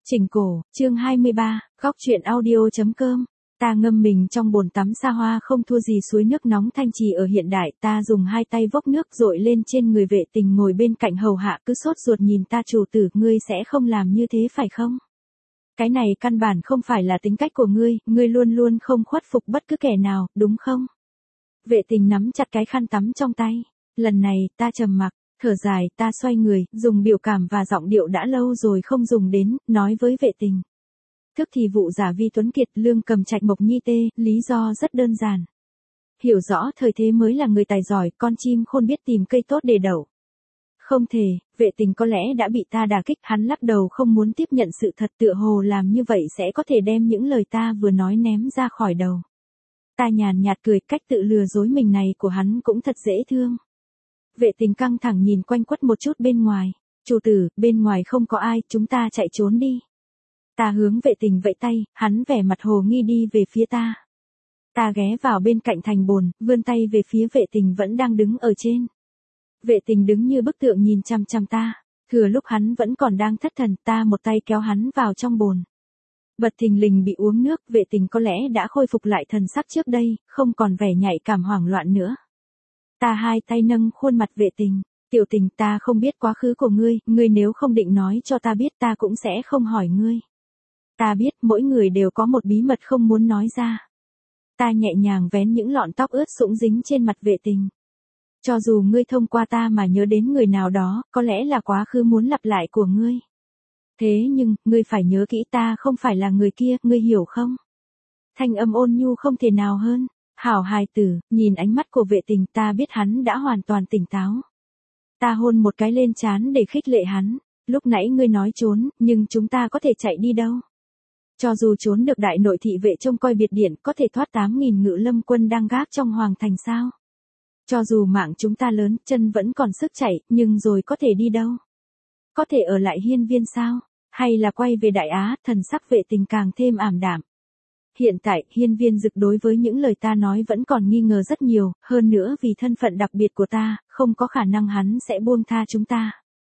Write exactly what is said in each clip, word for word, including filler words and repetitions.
Chỉnh cổ, chương hai mươi ba, góc truyện audio.com. Ta ngâm mình trong bồn tắm xa hoa không thua gì suối nước nóng thanh trì ở hiện đại, ta dùng hai tay vốc nước dội lên trên người vệ tình ngồi bên cạnh hầu hạ cứ sốt ruột nhìn ta, chủ tử, ngươi sẽ không làm như thế phải không? Cái này căn bản không phải là tính cách của ngươi, ngươi luôn luôn không khuất phục bất cứ kẻ nào, đúng không? Vệ tình nắm chặt cái khăn tắm trong tay, lần này ta trầm mặc. Thở dài, ta xoay người, dùng biểu cảm và giọng điệu đã lâu rồi không dùng đến, nói với vệ tình. Thức thì vụ giả vi tuấn kiệt, lương cầm trạch mộc nhi tê, lý do rất đơn giản. Hiểu rõ thời thế mới là người tài giỏi, con chim khôn biết tìm cây tốt để đậu. Không thể, vệ tình có lẽ đã bị ta đả kích, hắn lắc đầu không muốn tiếp nhận sự thật, tựa hồ làm như vậy sẽ có thể đem những lời ta vừa nói ném ra khỏi đầu. Ta nhàn nhạt cười, cách tự lừa dối mình này của hắn cũng thật dễ thương. Vệ tình căng thẳng nhìn quanh quất một chút bên ngoài. Chủ tử, bên ngoài không có ai, chúng ta chạy trốn đi. Ta hướng vệ tình vẫy tay, hắn vẻ mặt hồ nghi đi về phía ta. Ta ghé vào bên cạnh thành bồn, vươn tay về phía vệ tình vẫn đang đứng ở trên. Vệ tình đứng như bức tượng nhìn chăm chăm ta. Thừa lúc hắn vẫn còn đang thất thần, ta một tay kéo hắn vào trong bồn. Bật thình lình bị uống nước, vệ tình có lẽ đã khôi phục lại thần sắc trước đây, không còn vẻ nhạy cảm hoảng loạn nữa. Ta hai tay nâng khuôn mặt vệ tình, tiểu tình, ta không biết quá khứ của ngươi, ngươi nếu không định nói cho ta biết ta cũng sẽ không hỏi ngươi. Ta biết mỗi người đều có một bí mật không muốn nói ra. Ta nhẹ nhàng vén những lọn tóc ướt sũng dính trên mặt vệ tình. Cho dù ngươi thông qua ta mà nhớ đến người nào đó, có lẽ là quá khứ muốn lặp lại của ngươi. Thế nhưng, ngươi phải nhớ kỹ ta không phải là người kia, ngươi hiểu không? Thanh âm ôn nhu không thể nào hơn. Hảo hài tử, nhìn ánh mắt của vệ tình, ta biết hắn đã hoàn toàn tỉnh táo. Ta hôn một cái lên trán để khích lệ hắn. Lúc nãy ngươi nói trốn, nhưng chúng ta có thể chạy đi đâu? Cho dù trốn được đại nội thị vệ trông coi biệt điện, có thể thoát tám nghìn ngự lâm quân đang gác trong hoàng thành sao? Cho dù mạng chúng ta lớn, chân vẫn còn sức chạy, nhưng rồi có thể đi đâu? Có thể ở lại hiên viên sao? Hay là quay về Đại Á? Thần sắc vệ tình càng thêm ảm đạm. Hiện tại, hiên viên dực đối với những lời ta nói vẫn còn nghi ngờ rất nhiều, hơn nữa vì thân phận đặc biệt của ta, không có khả năng hắn sẽ buông tha chúng ta.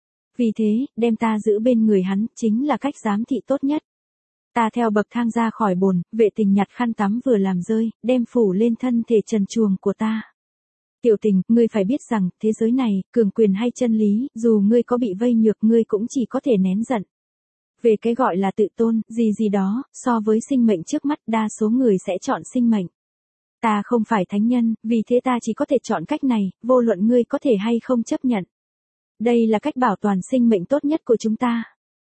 Vì thế, đem ta giữ bên người hắn, chính là cách giám thị tốt nhất. Ta theo bậc thang ra khỏi bồn, vệ tình nhặt khăn tắm vừa làm rơi, đem phủ lên thân thể trần truồng của ta. Tiểu tình, ngươi phải biết rằng, thế giới này, cường quyền hay chân lý, dù ngươi có bị vây nhược ngươi cũng chỉ có thể nén giận. Về cái gọi là tự tôn, gì gì đó, so với sinh mệnh trước mắt đa số người sẽ chọn sinh mệnh. Ta không phải thánh nhân, vì thế ta chỉ có thể chọn cách này, vô luận ngươi có thể hay không chấp nhận. Đây là cách bảo toàn sinh mệnh tốt nhất của chúng ta.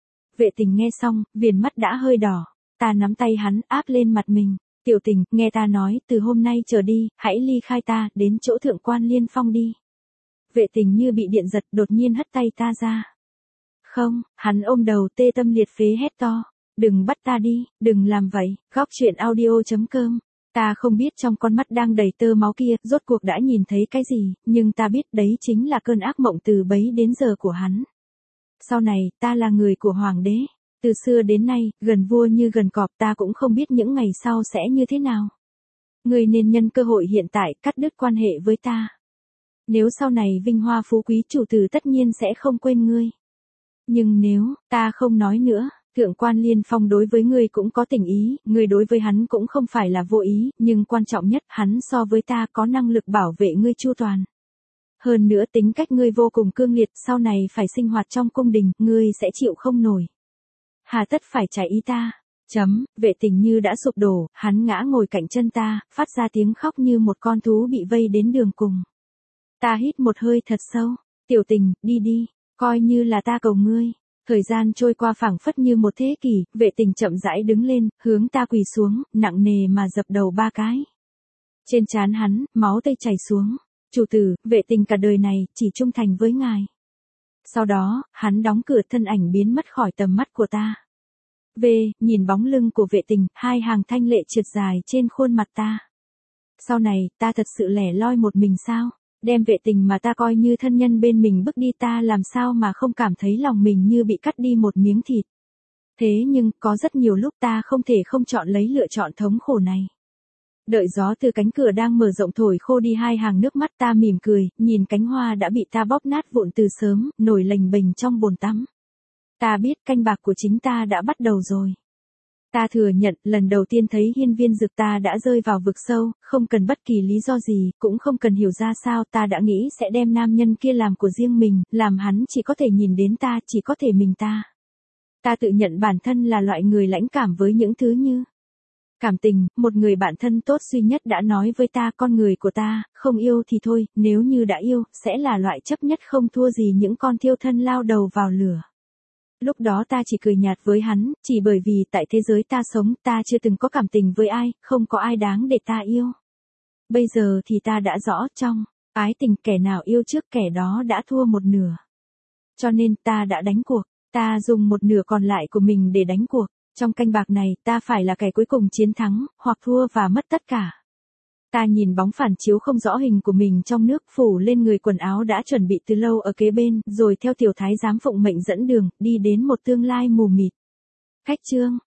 Vệ tình nghe xong, viền mắt đã hơi đỏ. Ta nắm tay hắn áp lên mặt mình. Tiểu tình, nghe ta nói, từ hôm nay trở đi, hãy ly khai ta, đến chỗ thượng quan Liên Phong đi. Vệ tình như bị điện giật, đột nhiên hất tay ta ra. Không, hắn ôm đầu tê tâm liệt phế hét to. Đừng bắt ta đi, đừng làm vậy. Góc truyện audio.com. Ta không biết trong con mắt đang đầy tơ máu kia, rốt cuộc đã nhìn thấy cái gì, nhưng ta biết đấy chính là cơn ác mộng từ bấy đến giờ của hắn. Sau này, ta là người của hoàng đế. Từ xưa đến nay, gần vua như gần cọp, ta cũng không biết những ngày sau sẽ như thế nào. Ngươi nên nhân cơ hội hiện tại, cắt đứt quan hệ với ta. Nếu sau này vinh hoa phú quý, chủ tử tất nhiên sẽ không quên ngươi. Nhưng nếu, ta không nói nữa, thượng quan Liên Phong đối với ngươi cũng có tình ý, ngươi đối với hắn cũng không phải là vô ý, nhưng quan trọng nhất, hắn so với ta có năng lực bảo vệ ngươi chu toàn. Hơn nữa tính cách ngươi vô cùng cương liệt, sau này phải sinh hoạt trong cung đình, ngươi sẽ chịu không nổi. Hà tất phải trái ý ta. Chấm, vệ tình như đã sụp đổ, hắn ngã ngồi cạnh chân ta, phát ra tiếng khóc như một con thú bị vây đến đường cùng. Ta hít một hơi thật sâu, tiểu tình, đi đi. Coi như là ta cầu ngươi. Thời gian trôi qua phảng phất như một thế kỷ, vệ tình chậm rãi đứng lên, hướng ta quỳ xuống, nặng nề mà dập đầu ba cái. Trên trán hắn, máu tươi chảy xuống. Chủ tử, vệ tình cả đời này, chỉ trung thành với ngài. Sau đó, hắn đóng cửa, thân ảnh biến mất khỏi tầm mắt của ta. Về, nhìn bóng lưng của vệ tình, hai hàng thanh lệ trượt dài trên khuôn mặt ta. Sau này, ta thật sự lẻ loi một mình sao? Đem vệ tình mà ta coi như thân nhân bên mình bước đi, ta làm sao mà không cảm thấy lòng mình như bị cắt đi một miếng thịt. Thế nhưng, có rất nhiều lúc ta không thể không chọn lấy lựa chọn thống khổ này. Đợi gió từ cánh cửa đang mở rộng thổi khô đi hai hàng nước mắt, ta mỉm cười, nhìn cánh hoa đã bị ta bóp nát vụn từ sớm, nổi lềnh bềnh trong bồn tắm. Ta biết canh bạc của chính ta đã bắt đầu rồi. Ta thừa nhận, lần đầu tiên thấy hiên viên dực ta đã rơi vào vực sâu, không cần bất kỳ lý do gì, cũng không cần hiểu ra sao, ta đã nghĩ sẽ đem nam nhân kia làm của riêng mình, làm hắn chỉ có thể nhìn đến ta, chỉ có thể mình ta. Ta tự nhận bản thân là loại người lãnh cảm với những thứ như cảm tình. Một người bạn thân tốt duy nhất đã nói với ta, con người của ta, không yêu thì thôi, nếu như đã yêu, sẽ là loại chấp nhất không thua gì những con thiêu thân lao đầu vào lửa. Lúc đó ta chỉ cười nhạt với hắn, chỉ bởi vì tại thế giới ta sống, ta chưa từng có cảm tình với ai, không có ai đáng để ta yêu. Bây giờ thì ta đã rõ, trong ái tình kẻ nào yêu trước kẻ đó đã thua một nửa. Cho nên ta đã đánh cuộc, ta dùng một nửa còn lại của mình để đánh cuộc. Trong canh bạc này, ta phải là kẻ cuối cùng chiến thắng, hoặc thua và mất tất cả. Ta nhìn bóng phản chiếu không rõ hình của mình trong nước phủ lên người quần áo đã chuẩn bị từ lâu ở kế bên, rồi theo tiểu thái giám phụng mệnh dẫn đường, đi đến một tương lai mù mịt. Khách chương